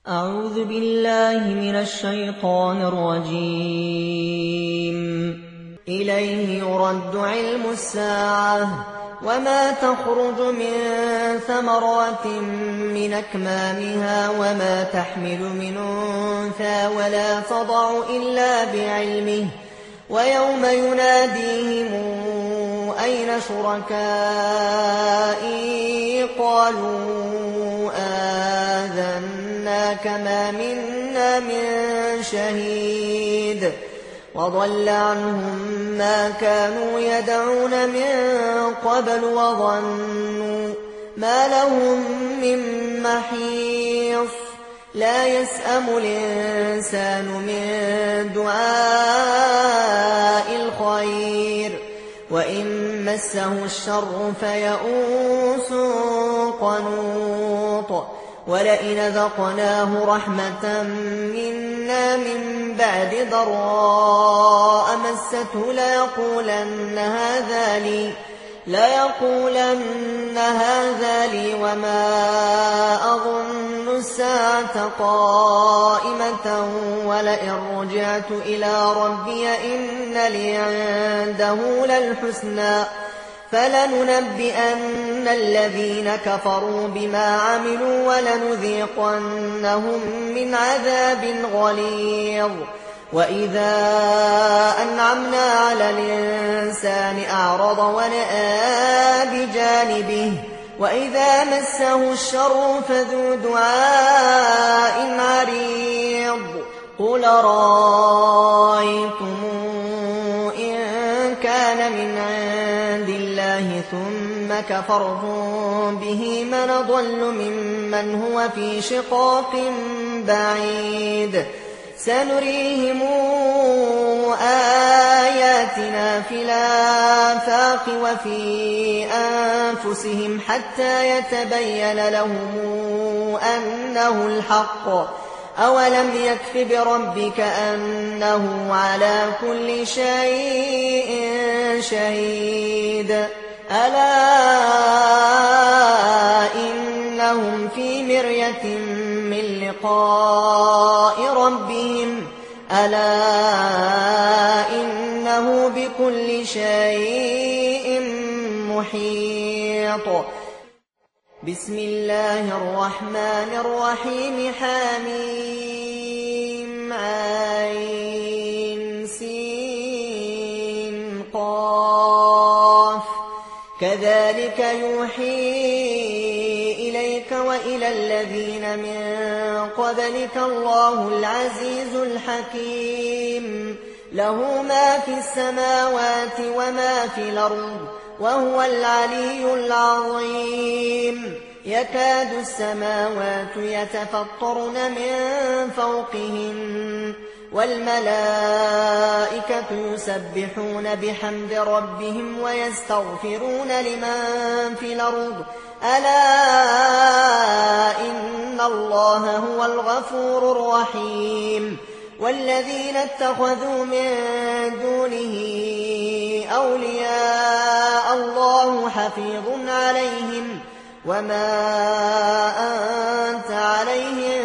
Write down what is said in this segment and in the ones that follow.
أعوذ بالله من الشيطان الرجيم. إليه يرد علم الساعة وما تخرج من ثمرات من أكمامها وما تحمل من أنثى ولا تضع إلا بعلمه ويوم يناديهم أين شركائي قالوا آذناك ما منا من شهيد وضل عنهم ما كانوا يدعون من قبل وظنوا ما لهم من محيص لا يسأم الإنسان من دعاء الخير وإن مسه الشر فيئوس قنوط ولئن ذقناه رحمة منا من بعد ضراء مسته ليقولن هذا لي وما أظن الساعة قائمة ولئن رجعت إلى ربي إن لي عنده للحسنى فلننبئن الذين كفروا بما عملوا ولنذيقنهم من عذاب غليظ. وإذا أنعمنا على الإنسان أعرض ونأى بجانبه وإذا مسه الشر فذو دعاء عريض. قل رأيتم إن كان من عند الله ثم كفرتم به من أضل ممن هو في شقاق بعيد. سنريهم آياتنا في الآفاق وفي أنفسهم حتى يتبين لهم أنه الحق. أولم يكف بربك أنه على كل شيء شهيد. ألا إنهم في مرية من لقاء ربهم ألا إنه بكل شيء محيط. بسم الله الرحمن الرحيم. حميم عين سين قاف. كذلك يوحي إليك وإلى الذين من قبلك الله العزيز الحكيم. له ما في السماوات وما في الأرض وهو العلي العظيم. يكاد السماوات يتفطرن من فوقهن والملائكة يسبحون بحمد ربهم ويستغفرون لمن في الأرض ألا إن الله هو الغفور الرحيم. والذين اتخذوا من دونه أولياء الله حفيظ عليهم وما أنت عليهم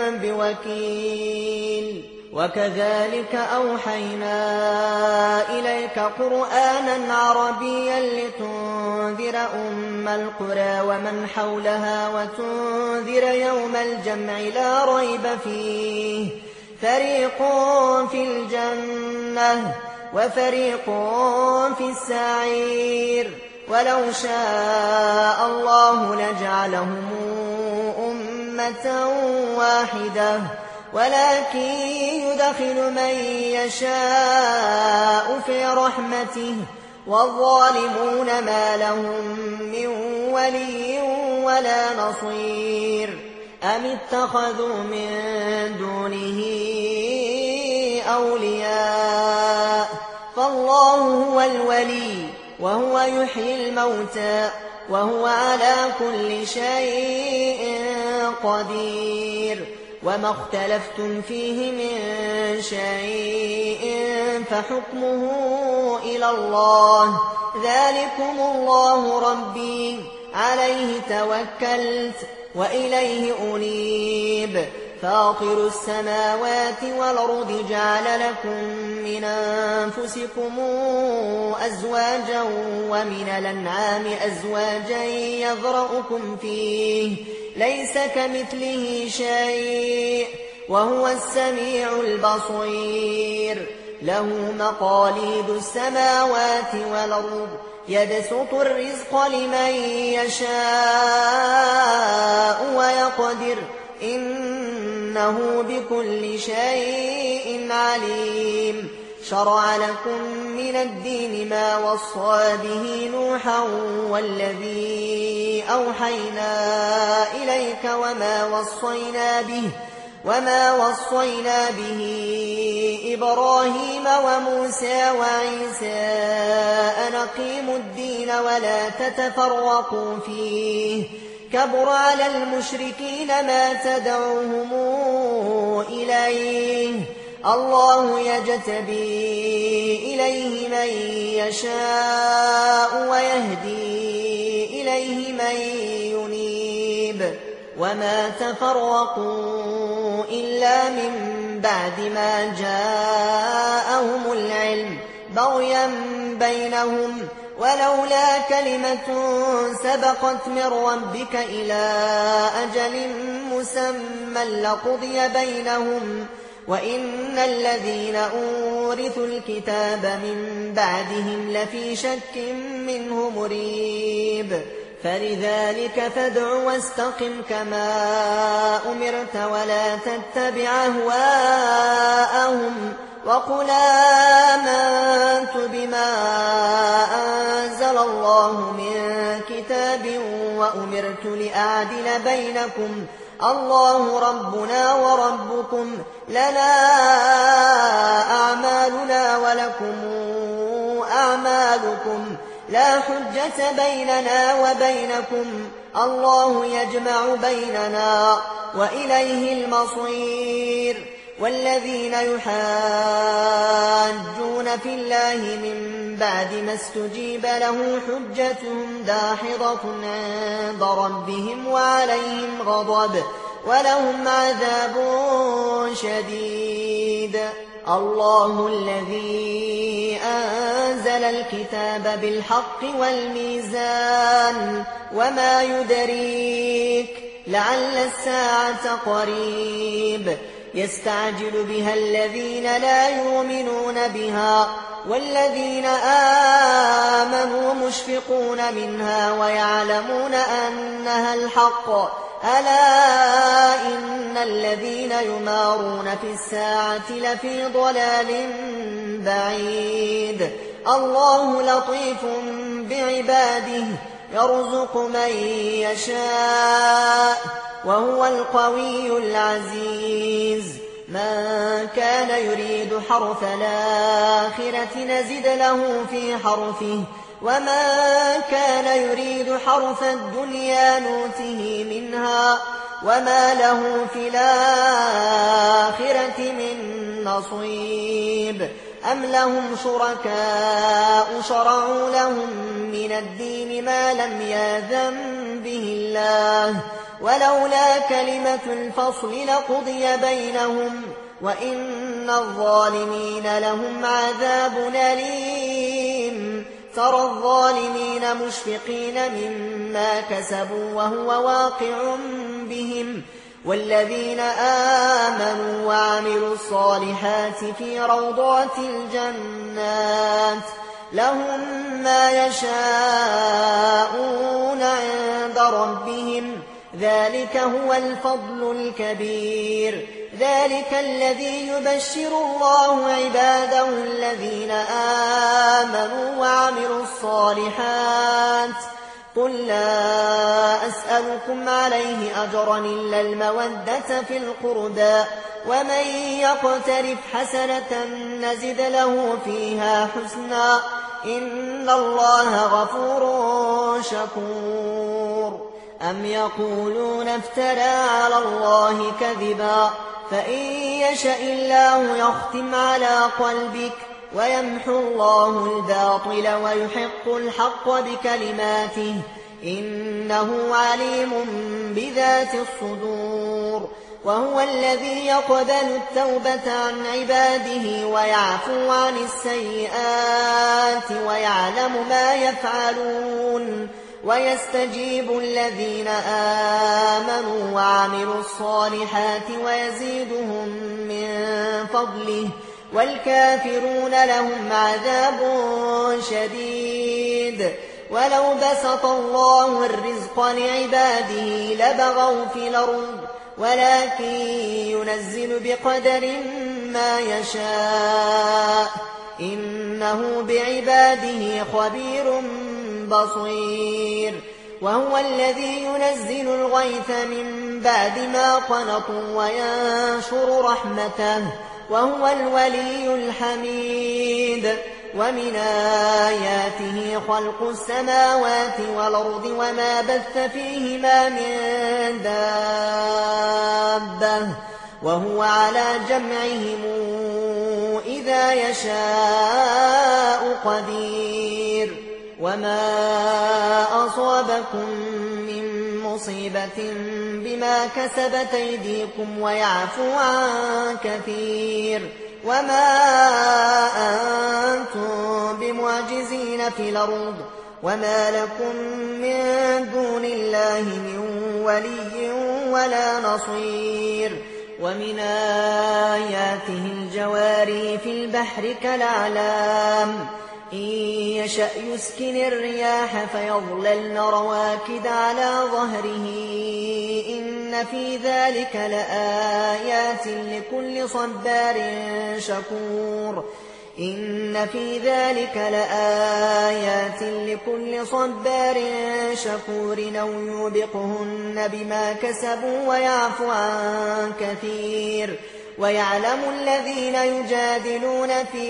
بوكيل. وكذلك أوحينا إليك قرآنا عربيا لتنذر أم القرى ومن حولها وتنذر يوم الجمع لا ريب فيه فريق في الجنة وفريق في السعير. ولو شاء الله لجعلهم أمة واحدة ولكن يدخل من يشاء في رحمته والظالمون ما لهم من ولي ولا نصير. أم اتخذوا من دونه أولياء فالله هو الولي وهو يحيي الموتى وهو على كل شيء قدير. وما اختلفتم فيه من شيء فحكمه إلى الله. ذلكم الله ربي عليه توكلت وإليه أنيب. فاطر السماوات والأرض جعل لكم من أنفسكم أزواجا ومن الأنعام أزواجا يذرأكم فيه ليس كمثله شيء وهو السميع البصير له مقاليد السماوات والأرض يبسط الرزق لمن يشاء ويقدر إنه بكل شيء عليم شرع لكم من الدين ما وصى به نوحا والذي أوحينا إليك وما وصينا به إبراهيم وموسى وعيسى أن أقيموا الدين ولا تتفرقوا فيه كبر على المشركين ما تدعوهم إليه الله يجتبي إليه من يشاء ويهدي إليه من ينيب وما تفرقوا إلا من بعد ما جاءهم العلم بغيا بينهم ولولا كلمة سبقت من ربك إلى أجل مسمى لقضي بينهم وإن الذين أورثوا الكتاب من بعدهم لفي شك منه مريب فلذلك فادع واستقم كما أمرت ولا تتبع أهواءهم وقل آمنت بما أنزل الله من كتاب وأمرت لأعدل بينكم الله ربنا وربكم لنا أعمالنا ولكم أعمالكم لا حجة بيننا وبينكم الله يجمع بيننا وإليه المصير والذين يحاجون في الله من بعد ما استجيب له حجتهم داحضة عند ربهم وعليهم غضب ولهم عذاب شديد الله الذي أنزل الكتاب بالحق والميزان وما يدريك لعل الساعة قريب يستعجل بها الذين لا يؤمنون بها والذين آمنوا مشفقون منها ويعلمون أنها الحق ألا إن الذين يمارون في الساعة لفي ضلال بعيد الله لطيف بعباده يرزق من يشاء وهو القوي العزيز من كان يريد حرث الآخرة نزد له في حرثه ومن كان يريد حرث الدنيا نوته منها وما له في الآخرة من نصيب أم لهم شركاء شرعوا لهم من الدين ما لم يأذن به الله ولولا كلمة الفصل لقضي بينهم وإن الظالمين لهم عذاب أليم ترى الظالمين مشفقين مما كسبوا وهو واقع بهم والذين آمنوا وعملوا الصالحات في روضات الجنات لهم ما يشاءون عند ربهم ذلك هو الفضل الكبير ذلك الذي يبشر الله عباده الذين آمنوا وعملوا الصالحات قل لا أسألكم عليه أجرا إلا المودة في القربى ومن يقترف حسنة نزد له فيها حسنا إن الله غفور شكور أم يقولون افترى على الله كذبا فإن يشأ الله يختم على قلبك ويمحو الله الباطل ويحق الحق بكلماته إنه عليم بذات الصدور وهو الذي يقبل التوبة عن عباده ويعفو عن السيئات ويعلم ما يفعلون ويستجيب الذين آمنوا وعملوا الصالحات ويزيدهم من فضله والكافرون لهم عذاب شديد. ولو بسط الله الرزق لعباده لبغوا في الأرض ولكن ينزل بقدر ما يشاء إنه بعباده خبير بصير. وهو الذي ينزل الغيث من بعد ما قنطوا وينشر رحمته وهو الولي الحميد. ومن آياته خلق السماوات والأرض وما بث فيهما من دابة وهو على جمعهم إذا يشاء قدير. وما أصابكم من مصيبة بما كسبت أيديكم ويعفو عن كثير. وما أنتم بمعجزين في الأرض وما لكم من دون الله من ولي ولا نصير. ومن آياته الجواري في البحر كالأعلام إن يشأ يسكن الرياح فيظللن رواكد على ظهره إن في ذلك لآيات لكل صبار شكور. إن في ذلك لآيات لكل صبار شكور أو يوبقهن بما كسبوا ويعفو عن كثير. ويعلم الذين يجادلون في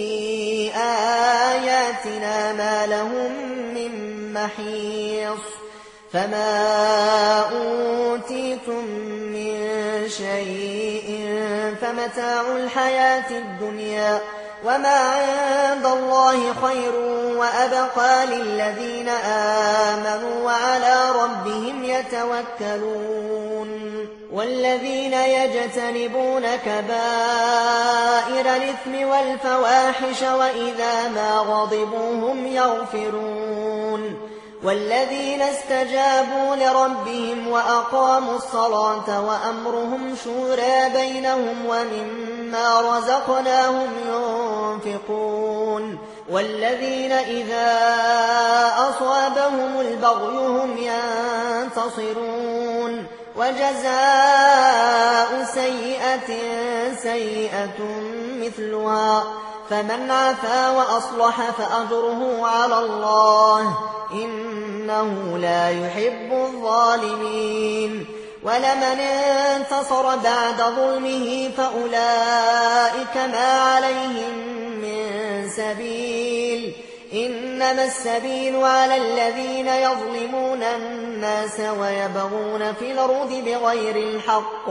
آياتنا ما لهم من محيص. فما أوتيتم من شيء فمتاع الحياة الدنيا وما عند الله خير وأبقى للذين آمنوا وعلى ربهم يتوكلون. والذين يجتنبون كبائر الإثم والفواحش وإذا ما غضبوا هم يغفرون. والذين استجابوا لربهم وأقاموا الصلاة وأمرهم شورى بينهم ومما رزقناهم ينفقون. والذين إذا أصابهم البغي هم ينتصرون. وجزاء سيئة سيئة مثلها فمن عفا وأصلح فأجره على الله إنه لا يحب الظالمين. ولمن انتصر بعد ظلمه فأولئك ما عليهم من سبيل إنما السبيل على الذين يظلمون الناس ويبغون في الأرض بغير الحق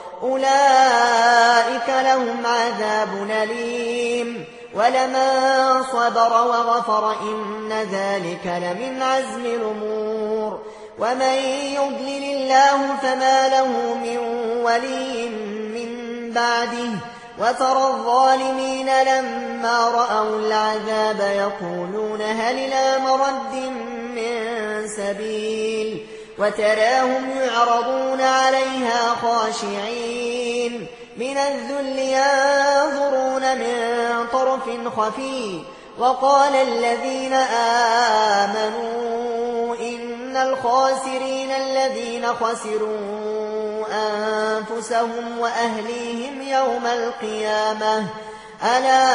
أولئك لهم عذاب أليم. ولمن صبر وغفر إن ذلك لمن عزم الأمور. ومن يضلل الله فما له من ولي من بعده وترى الظالمين لما رأوا العذاب يقولون هل إلى مرد من سبيل وتراهم يعرضون عليها خاشعين من الذل ينظرون من طرف خفي. وقال الذين آمنوا إن الخاسرين الذين خسروا أنفسهم وأهليهم يوم القيامة ألا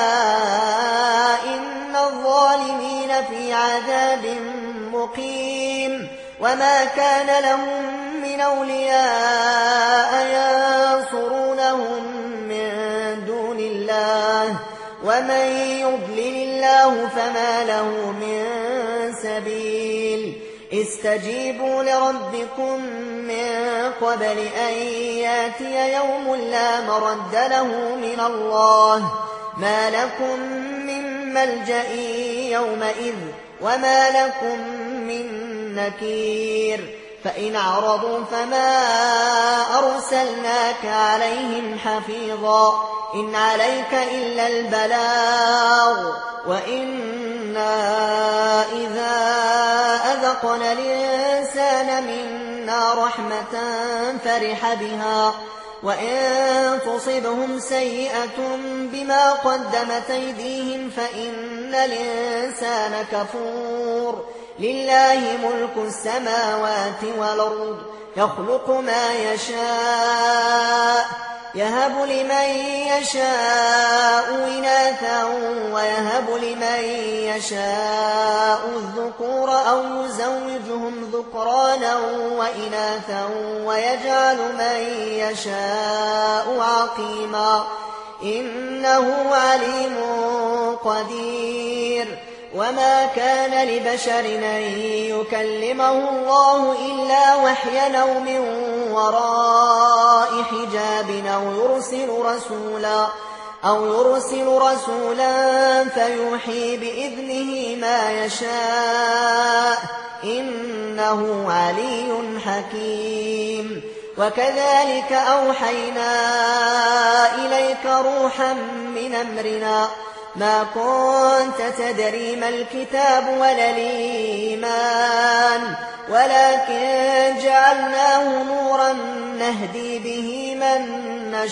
إن الظالمين في عذاب مقيم. وما كان لهم من أولياء ينصرونهم من دون الله ومن يضلل الله فما له من سبيل. استجيبوا لربكم من قبل أن ياتي يوم لا مرد له من الله ما لكم من ملجأ يومئذ وما لكم من نكير. فإن أعرضوا فما أرسلناك عليهم حفيظا إن عليك إلا البلاغ وإنا إذا أذقنا الإنسان منا رحمة فرح بها وإن تصبهم سيئة بما قدمت أيديهم فإن الإنسان كفور لله ملك السماوات والأرض يخلق ما يشاء يهب لمن يشاء إناثا ويهب لمن يشاء الذكور أو يزوجهم ذكرانا وإناثا ويجعل من يشاء عقيما إنه عليم قدير وما كان لبشر أن يكلمه الله إلا وحيا أو من وراء حجاب أو يرسل رسولا فيوحي بإذنه ما يشاء إنه علي حكيم وكذلك أوحينا إليك روحا من أمرنا ما كنت تدري ما الكتاب ولا الإيمان ولكن جعلناه نورا نهدي به من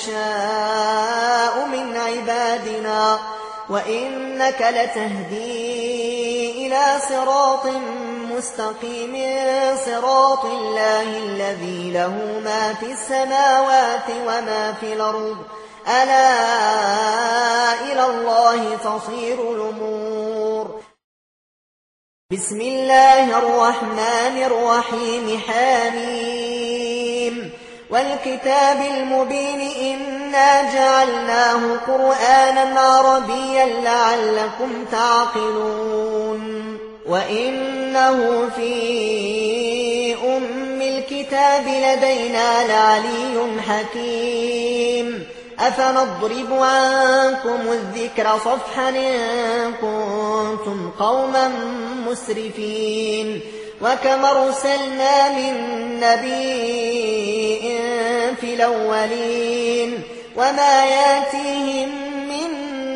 نشاء من عبادنا وإنك لتهدي إلى صراط مستقيم صراط الله الذي له ما في السماوات وما في الأرض ألا إلى الله تصير الأمور بسم الله الرحمن الرحيم حميم والكتاب المبين إنا جعلناه قرآنا عربيا لعلكم تعقلون وإنه في أم الكتاب لدينا لعلي حكيم أفنضرب عنكم الذكر صفحا إن كنتم قوما مسرفين وكم أرسلنا من نبي في الأولين وما ياتيهم من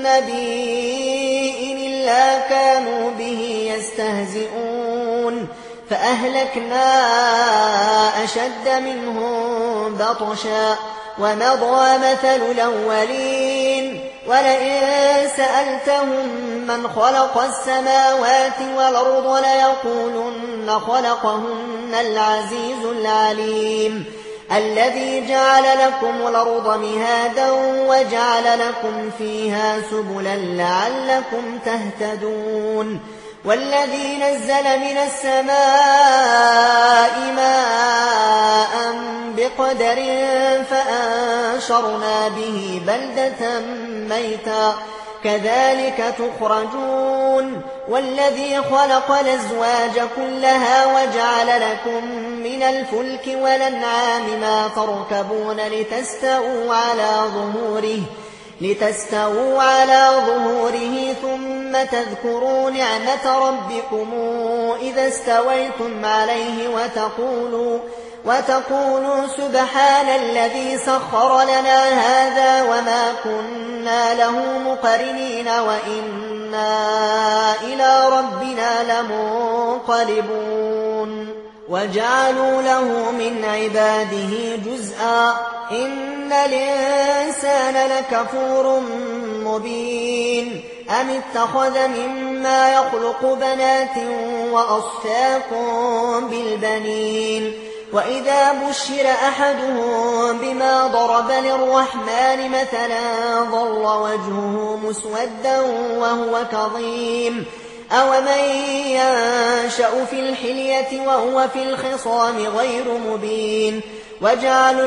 نبي إلا كانوا به يستهزئون فأهلكنا أشد منهم بطشا ومضى مثل الأولين ولئن سألتهم من خلق السماوات والأرض ليقولن خلقهن العزيز العليم الذي جعل لكم الأرض مهادا وجعل لكم فيها سبلا لعلكم تهتدون والذي نزل من السماء ماء بقدر فأنشرنا به بلدة ميتا كذلك تخرجون والذي خلق الأزواج كلها وجعل لكم من الفلك والأنعام ما تركبون لتستووا على ظهوره ثم تذكروا نعمة ربكم إذا استويتم عليه وتقولوا سبحان الذي سخر لنا هذا وما كنا له مقرنين وإنا إلى ربنا لمنقلبون وجعلوا له من عباده جزءا إن الإنسان لكفور مبين أم اتخذ مما يخلق بنات وأصفاكم بالبنين وإذا بشر أحدهم بما ضرب للرحمن مثلا ظل وجهه مسودا وهو كظيم أومن ينشأ في الحلية وهو في الخصام غير مبين وجعلوا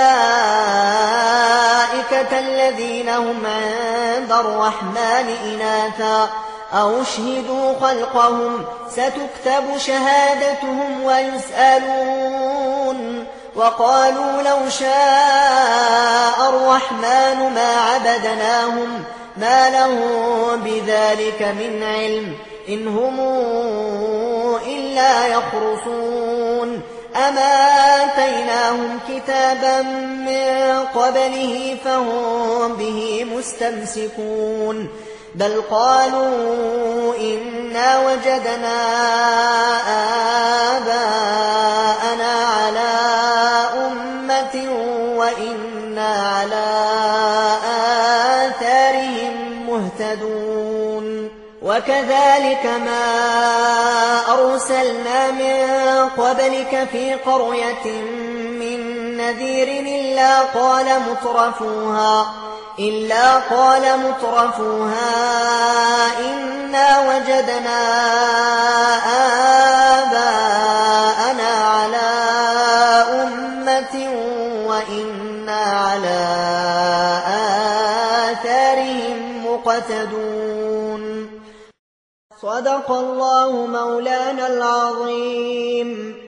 الملائكة الذين هم عند الرحمن إناثا أو اشهدوا خلقهم ستكتب شهادتهم ويسألون وقالوا لو شاء الرحمن ما عبدناهم ما لهم بذلك من علم إن هم إلا يخرصون أما آتيناهم كتابا من قبله فهم به مستمسكون بل قالوا إنا وجدنا آباءنا على أمة وإنا على آثارهم مهتدون وكذلك ما أرسلنا من قبلك في قرية من نذير إلا قال مترفوها إنا وجدنا آباءنا على أمة وإنا على آثارهم مقتدون صدق الله مولانا العظيم.